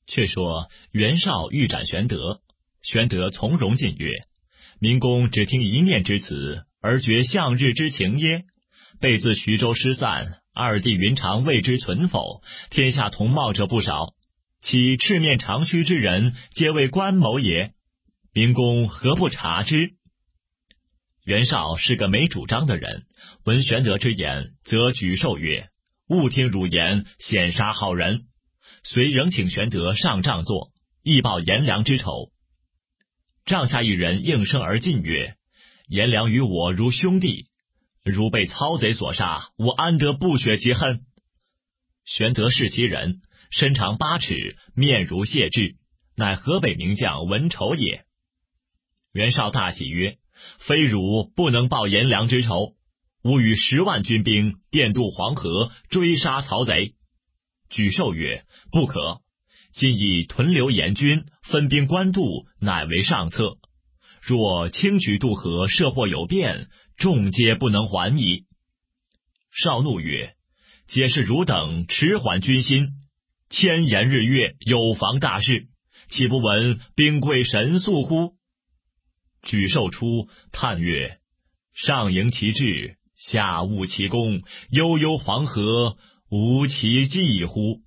却说袁绍欲斩玄德，玄德从容进曰：明公只听一面之词，而觉向日之情耶？备自徐州失散，二弟云长未知存否？天下同茂者不少，其赤面长须之人，皆为关谋也。明公何不察之？袁绍是个没主张的人，闻玄德之言，则举寿曰：勿听汝言，险杀好人。遂仍请玄德上帐坐，以报颜良之仇。帐下一人应声而进曰：颜良与我如兄弟，如被操贼所杀，我安得不雪其恨？玄德视其人，身长8尺，面如谢豸，乃河北名将文丑也。袁绍大喜曰：非汝不能报颜良之仇，吾与10万军兵遍渡黄河，追杀曹贼。举寿曰：不可，今以屯留严军，分兵官渡，乃为上策。若轻举渡河，涉祸有变，众皆不能还矣。绍怒曰：皆是汝等迟缓军心，千言日月，有妨大事，岂不闻兵贵神速乎？举寿出，叹曰：上迎其志，下务其功，悠悠黄河，无其计乎？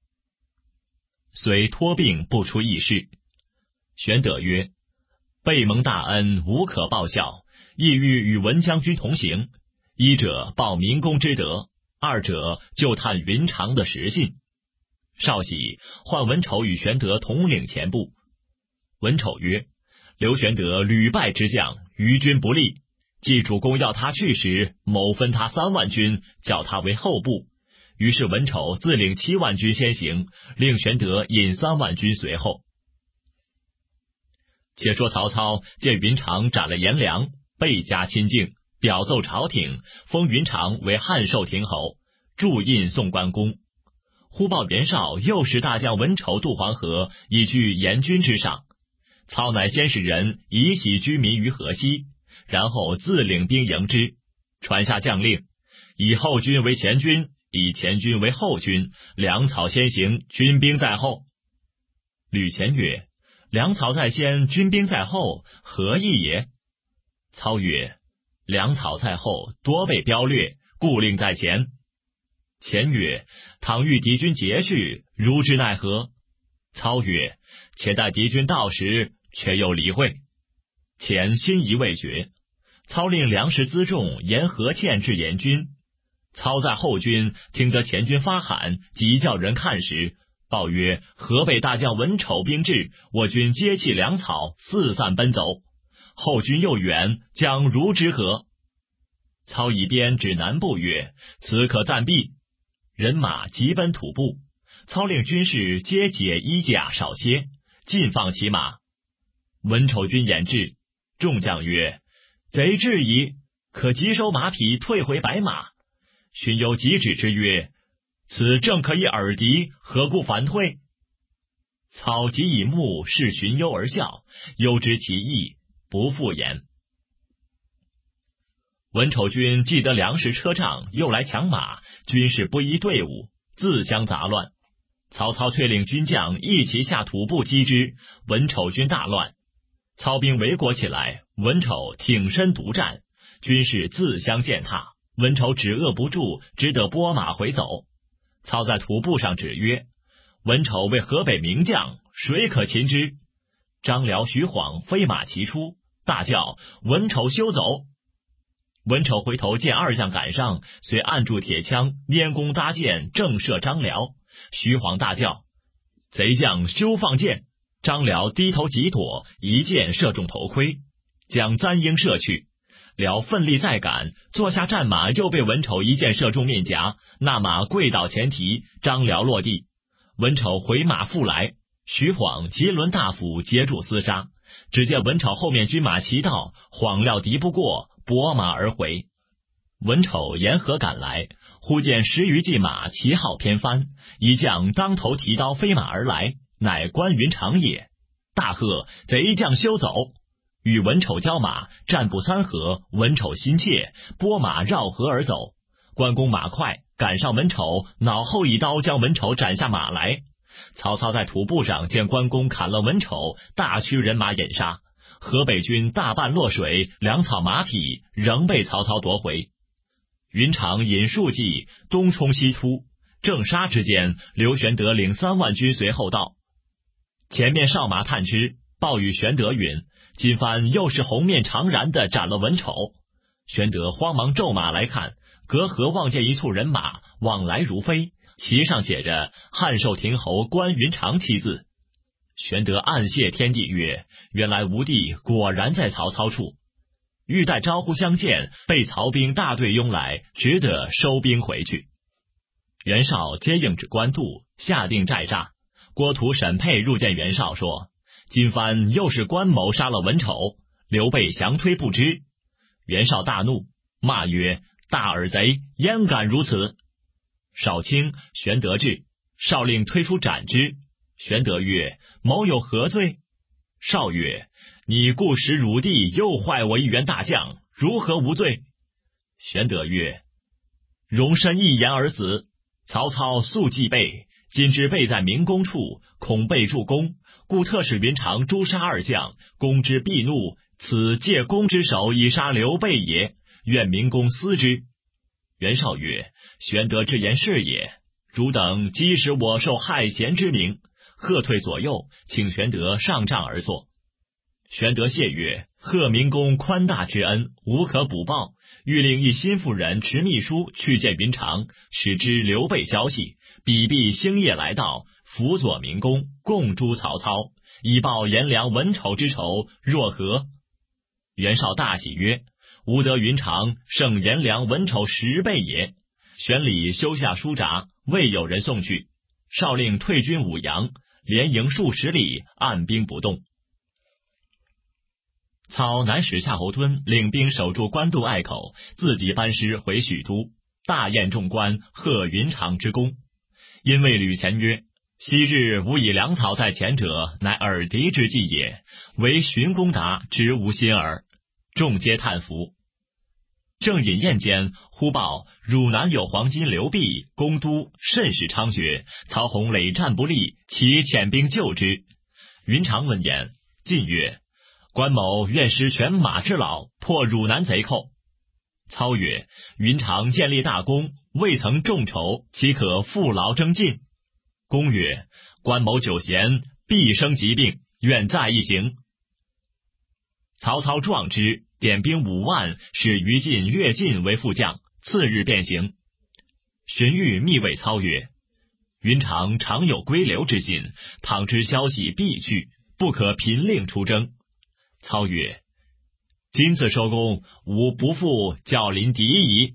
遂托病不出议事。玄德曰：备蒙大恩，无可报效，意欲与文将军同行，一者报明公之德，二者就探云长的实信。绍喜，唤文丑与玄德统领前部。文丑曰：刘玄德屡败之将，于军不利，冀主公要他去时，某分他3万军，叫他为后部。于是文丑自领7万军先行，令玄德引3万军随后。且说曹操见云长斩了颜良，倍加亲敬，表奏朝廷，封云长为汉寿亭侯，铸印送关公。忽报袁绍又使大将文丑渡黄河，以拒严军之上。操乃先使人以喜居民于河西，然后自领兵迎之，传下将令，以后军为前军，以前军为后军，粮草先行，军兵在后。吕虔曰：粮草在先，军兵在后，何意也？操曰：粮草在后，多被彪掠，故令在前。虔曰：倘遇敌军截去，如之奈何？操曰：且待敌军到时，却又理会。虔心疑未决。操令粮食辎重沿河堑至严军。操在后军听得前军发喊，即叫人看时，报曰：河北大将文丑兵至，我军皆弃粮草，四散奔走，后军又远，将如之何？操以鞭指南部曰：此可暂避。人马急奔土部。操令军士皆解衣甲少歇，尽放其马。文丑军掩至，众将曰：贼至矣，可急收马匹，退回白马。荀攸急止之曰：此正可以耳敌，何故反退？操即以目视荀攸而笑，攸知其意，不复言。文丑军既得粮食车仗，又来抢马，军士不依队伍，自相杂乱。曹操却令军将一齐下土步击之，文丑军大乱。操兵围裹起来，文丑挺身独战，军士自相践踏，文丑止遏不住，只得拨马回走。操在土步上指曰：文丑为河北名将，谁可擒之？张辽、徐晃飞马齐出，大叫：文丑休走！文丑回头见2将赶上，遂按住铁枪，拈弓搭箭，正射张辽。徐晃大叫：贼将休放箭！张辽低头急躲，一箭射中头盔，将簪缨射去。辽奋力再赶，坐下战马，又被文丑一箭射中面颊，那马跪倒前蹄，张辽落地。文丑回马复来，徐晃结抡大斧截住厮杀。只见文丑后面军马齐到，晃料敌不过，拨马而回。文丑沿河赶来，忽见10余骑马旗号偏翻，一将当头提刀飞马而来，乃关云长也。大喝：贼将休走！与文丑交马，战不3合，文丑心切，拨马绕河而走。关公马快，赶上文丑，脑后一刀将文丑斩下马来。 曹操在土步上见关公砍了文丑，大驱人马引杀，河北军大半落水，粮草马匹仍被曹操夺回。云长引数骑东冲西突，正杀之间，刘玄德领3万军随后到。前面哨马探知，报与玄德云：今番又是红面长髯的斩了文丑。玄德慌忙骤马来看，隔河望见一簇人马往来如飞，旗上写着汉寿亭侯关云长7字。玄德暗谢天地曰：原来吴地果然在曹操处。欲待招呼相见，被曹兵大队拥来，只得收兵回去。袁绍接应至官渡，下定寨栅。郭图、沈佩入见袁绍，说：今番又是关某杀了文丑，刘备降推不知。袁绍大怒，骂曰：大耳贼，焉敢如此！少卿、玄德至，绍令推出斩之。玄德曰：某有何罪？绍曰：你故使汝弟又坏我一员大将，如何无罪？玄德曰：容身一言而死。曹操素忌备，今知备在明公处，恐备助攻，故特使云长诛杀2将，公之必怒，此借公之手以杀刘备也，愿明公思之。袁绍曰：玄德之言是也，汝等即使我受害贤之名，喝退左右，请玄德上帐而坐。玄德谢曰：贺明公宽大之恩，无可补报，欲令一心腹人持密书去见云长，使知刘备消息，彼必星夜来到，辅佐明公，共诛曹操，以报颜良文丑之仇，若何？袁绍大喜曰：吾得云长胜颜良文丑10倍也。玄礼修下书札，未有人送去。绍令退军武阳，连营数十里，按兵不动。操乃使夏侯惇领兵守住官渡隘口，自己班师回许都，大宴众官，贺云长之功。因谓吕虔曰：昔日吾以粮草在前者，乃耳敌之计也，唯荀公达之无心耳。众皆叹服。正饮宴间，忽报汝南有黄巾刘弼攻都，甚是猖獗，曹洪累战不利，其遣兵救之。云长闻言，进曰：关某愿施犬马之劳，破汝南贼寇。操曰：云长建立大功，未曾众筹，岂可负劳征进？公曰：关某久闲，必生疾病，愿再一行。曹操壮之，点兵5万，使于禁、乐进为副将，次日便行。荀彧密谓操曰：云长常有归刘之心，倘知消息必去，不可频令出征。操曰：今次收功，吾不负教临敌矣。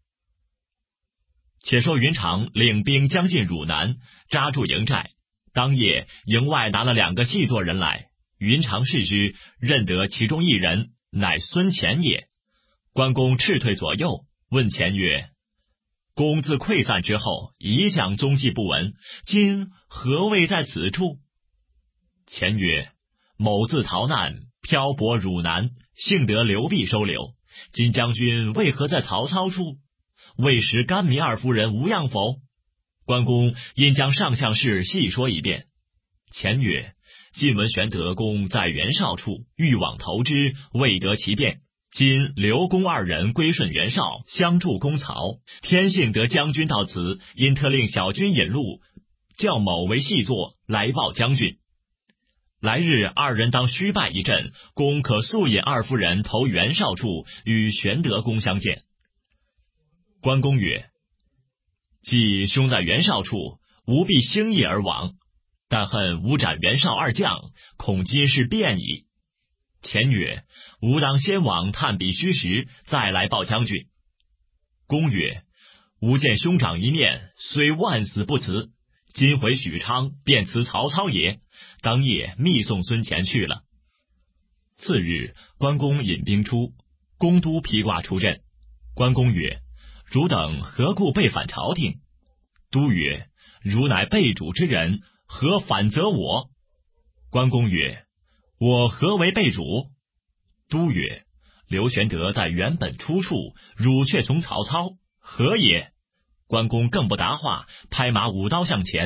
且说云长领兵将进汝南，扎住营寨。当夜，营外拿了2个细作人来，云长视之，认得其中一人，乃孙乾也。关公斥退左右，问乾曰：公自溃散之后，一向踪迹不闻，今何谓在此处？乾曰：某自逃难，漂泊汝南，幸得刘弼收留。今将军为何在曹操处？未识甘糜2夫人无恙否？关公因将上项事细说一遍。乾曰：近闻玄德公在袁绍处，欲往投之，未得其便。今刘公2人归顺袁绍，相助攻曹，天幸得将军到此，因特令小军引路，叫某为细作来报将军。来日2人当虚拜一阵，公可速引2夫人投袁绍处，与玄德公相见。关公曰：既兄在袁绍处，吾必星夜而往，但恨吾斩袁绍2将，恐今事变矣。乾曰：吾当先往探彼虚实，再来报将军。公曰：吾见兄长一面，虽万死不辞，今回许昌，便辞曹操也。当夜密送孙乾去了。次日，关公引兵出，公都披挂出阵。关公曰：汝等何故背反朝廷？都曰：汝乃背主之人，何反责我？关公曰：我何为背主？都曰：刘玄德在原本出处，汝却从曹操，何也？关公更不答话，拍马舞刀向前。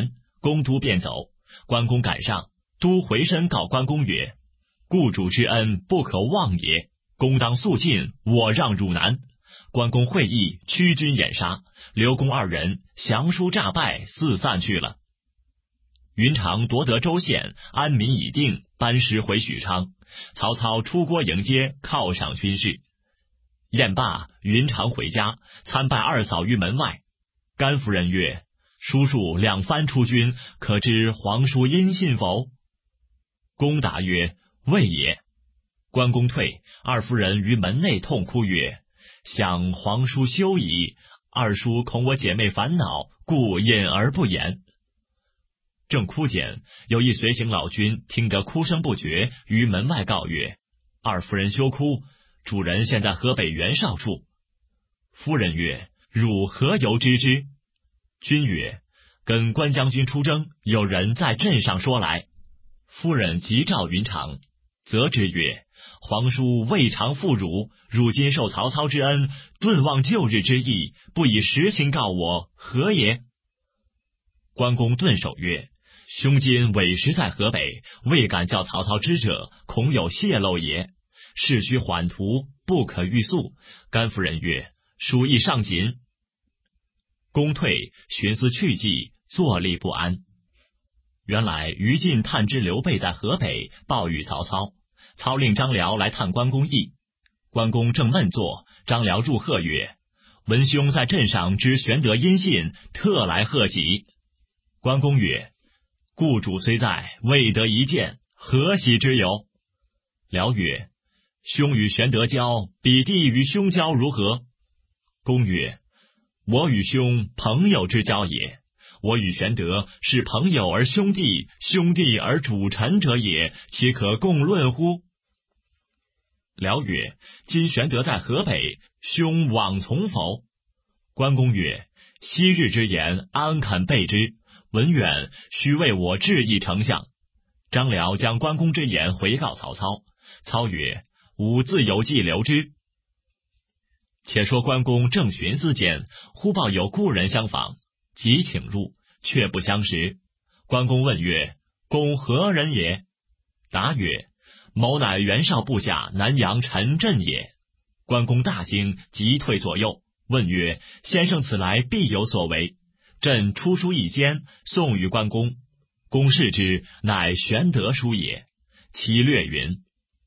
公都便走。关公赶上，都回身告关公曰：故主之恩不可忘也，公当速进，我让汝南。关公会意，驱军掩杀，刘公二人降书诈败，四散去了。云长夺得州县，安民已定，班师回许昌。曹操出郭迎接，犒赏军士。宴罢，云长回家，参拜二嫂于门外。甘夫人曰：叔叔两番出军，可知皇叔音信否？公答曰：未也。关公退，二夫人于门内痛哭曰：想皇叔休矣，二叔恐我姐妹烦恼，故隐而不言。正哭间，有一随行老君听得哭声不绝，于门外告曰：二夫人休哭，主人现在河北袁绍处。夫人曰：汝何由知之？君曰：跟关将军出征，有人在镇上说来。夫人急召云长，责之曰：皇叔未尝负汝，如今受曹操之恩，顿忘旧日之意，不以实情告我，何也？关公顿首曰：兄今委实在河北，未敢叫曹操知者，恐有泄露也。事须缓图，不可欲速。甘夫人曰：属意上紧。公退，寻思去计，坐立不安。原来于禁探知刘备在河北，报与曹操。操令张辽来探关公意。关公正闷坐，张辽入贺曰：闻兄在镇上知玄德音信，特来贺喜。关公曰：故主虽在，未得一见，何喜之有？辽曰：兄与玄德交，比弟与兄交如何？公曰：我与兄朋友之交也。我与玄德是朋友而兄弟，兄弟而主臣者也，岂可共论乎？辽曰：今玄德在河北，兄往从否？关公曰：昔日之言，安肯背之？文远须为我致意丞相。张辽将关公之言回告曹操。操曰：吾自有计留之。且说关公正寻思间，忽报有故人相访，即请入，却不相识。关公问曰：公何人也？答曰：某乃袁绍部下南阳陈震也。关公大惊，急退左右，问曰：先生此来必有所为。朕出书一笺，送与关公。公视之，乃玄德书也。其略云：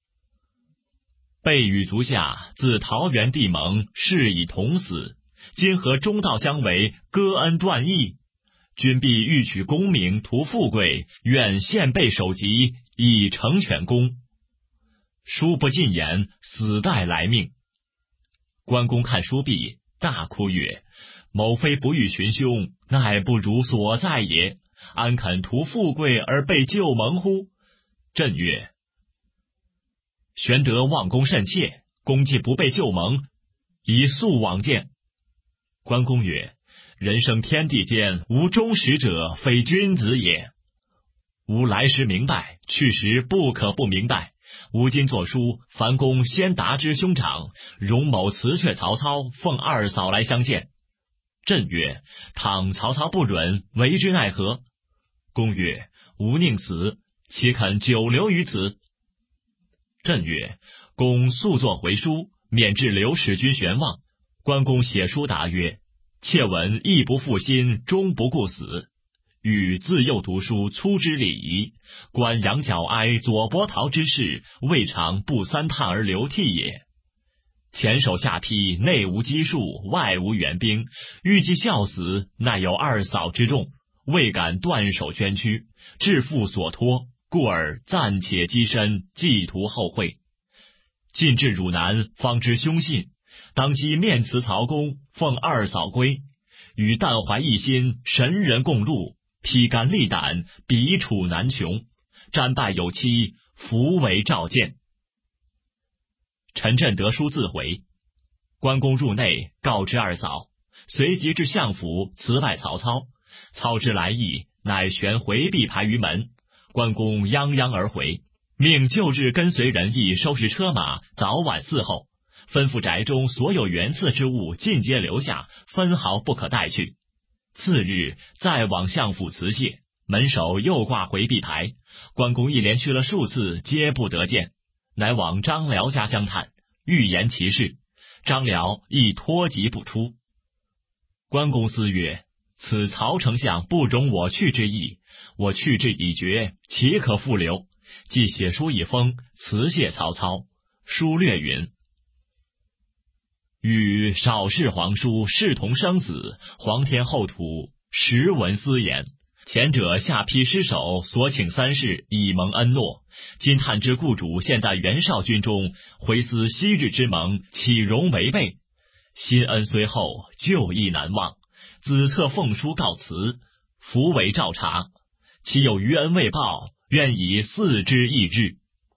备与足下，自桃园地盟，誓以同死。今何中道相为，割恩断义？君必欲取功名，图富贵，愿献备首级，以成全公。书不尽言，死待来命。关公看书毕，大哭曰：某非不欲寻兄，乃不如所在也。安肯图富贵而被旧盟乎？震曰：玄德望公甚切，公既不被旧盟，以速往见。关公曰：人生天地间，无忠实者，非君子也。吾来时明白，去时不可不明白。吾今作书，樊公先达之兄长，容某辞却曹操，奉二嫂来相见。震曰：倘曹操不允，为之奈何？公曰：吾宁死，岂肯久留于此？震曰：公速作回书，免致刘使君悬望。关公写书答曰：妾闻义不负心，终不顾死。与自幼读书，粗知礼仪，观杨角哀、左伯桃之事，未尝不三叹而流涕也。前手下邳，内无积数，外无援兵，欲计效死，乃有二嫂之众，未敢断手捐躯，致父所托，故而暂且积身，寄图后会。进至汝南，方知凶信，当即面辞曹公，奉二嫂归，与但怀一心，神人共戮，披肝沥胆，彼处难穷，战败有期，弗为召见。陈震得书自回。关公入内，告知二嫂，随即至相府辞拜曹操。操之来意，乃悬回避牌于门。关公泱泱而回，命旧日跟随人役收拾车马，早晚伺候，吩咐宅中所有原赐之物尽皆留下，分毫不可带去。次日再往相府辞谢， 门首又挂回避台，关公一连去了数次，皆不得见，乃往张辽家相探，欲言其事。张辽亦托疾不出。关公思曰：此曹丞相不容我去之意，我去之已决，岂可复留？即写书一封，辞谢曹操。书略云：与少事皇叔，视同生死，皇天厚土，实闻私言。前者下邳失守，所请三世，以蒙恩诺。今探知故主现在袁绍军中，回思昔日之盟，岂容违背？新恩虽厚，旧义难忘。子策奉书告辞，伏为照察。其有余恩未报，愿以4之义之。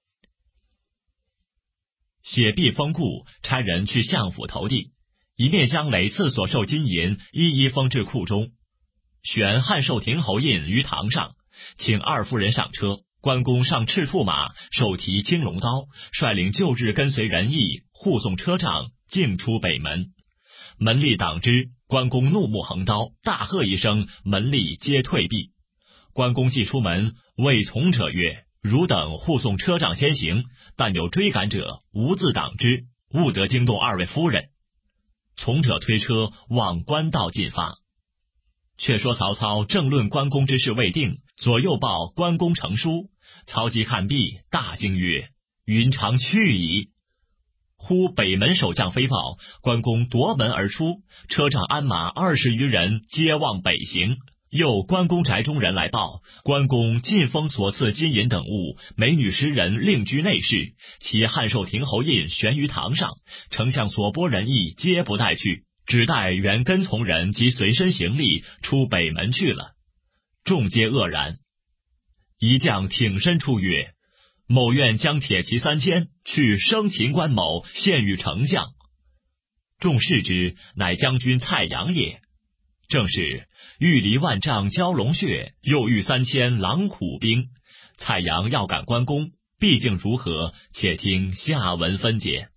写毕封故，差人去相府投递，一面将累次所受金银一一封至库中，悬汉寿亭侯印于堂上，请二夫人上车。关公上赤兔马，手提青龙刀，率领旧日跟随人役护送车仗，径出北门。门吏挡之，关公怒目横刀，大喝一声，门吏皆退避。关公既出门，谓从者曰：汝等护送车仗先行，但有追赶者，无自挡之，勿得惊动二位夫人。从者推车往官道进发。却说曹操正论关公之事未定，左右报关公成书。曹操看毕，大惊曰：云长去矣！忽北门守将飞报，关公夺门而出，车仗鞍马20余人，皆望北行。又关公宅中人来报，关公进封所赐金银等物，美女10人另居内室，其汉寿亭侯印悬于堂上，丞相所拨人役皆不带去，只带原跟从人及随身行李出北门去了。众皆愕然。一将挺身出曰：某愿将铁骑3千，去生擒关某，献与丞相。众视之，乃将军蔡阳也。正是欲离万丈蛟龙穴，又遇3000狼虎兵。蔡阳要赶关公，毕竟如何？且听下文分解。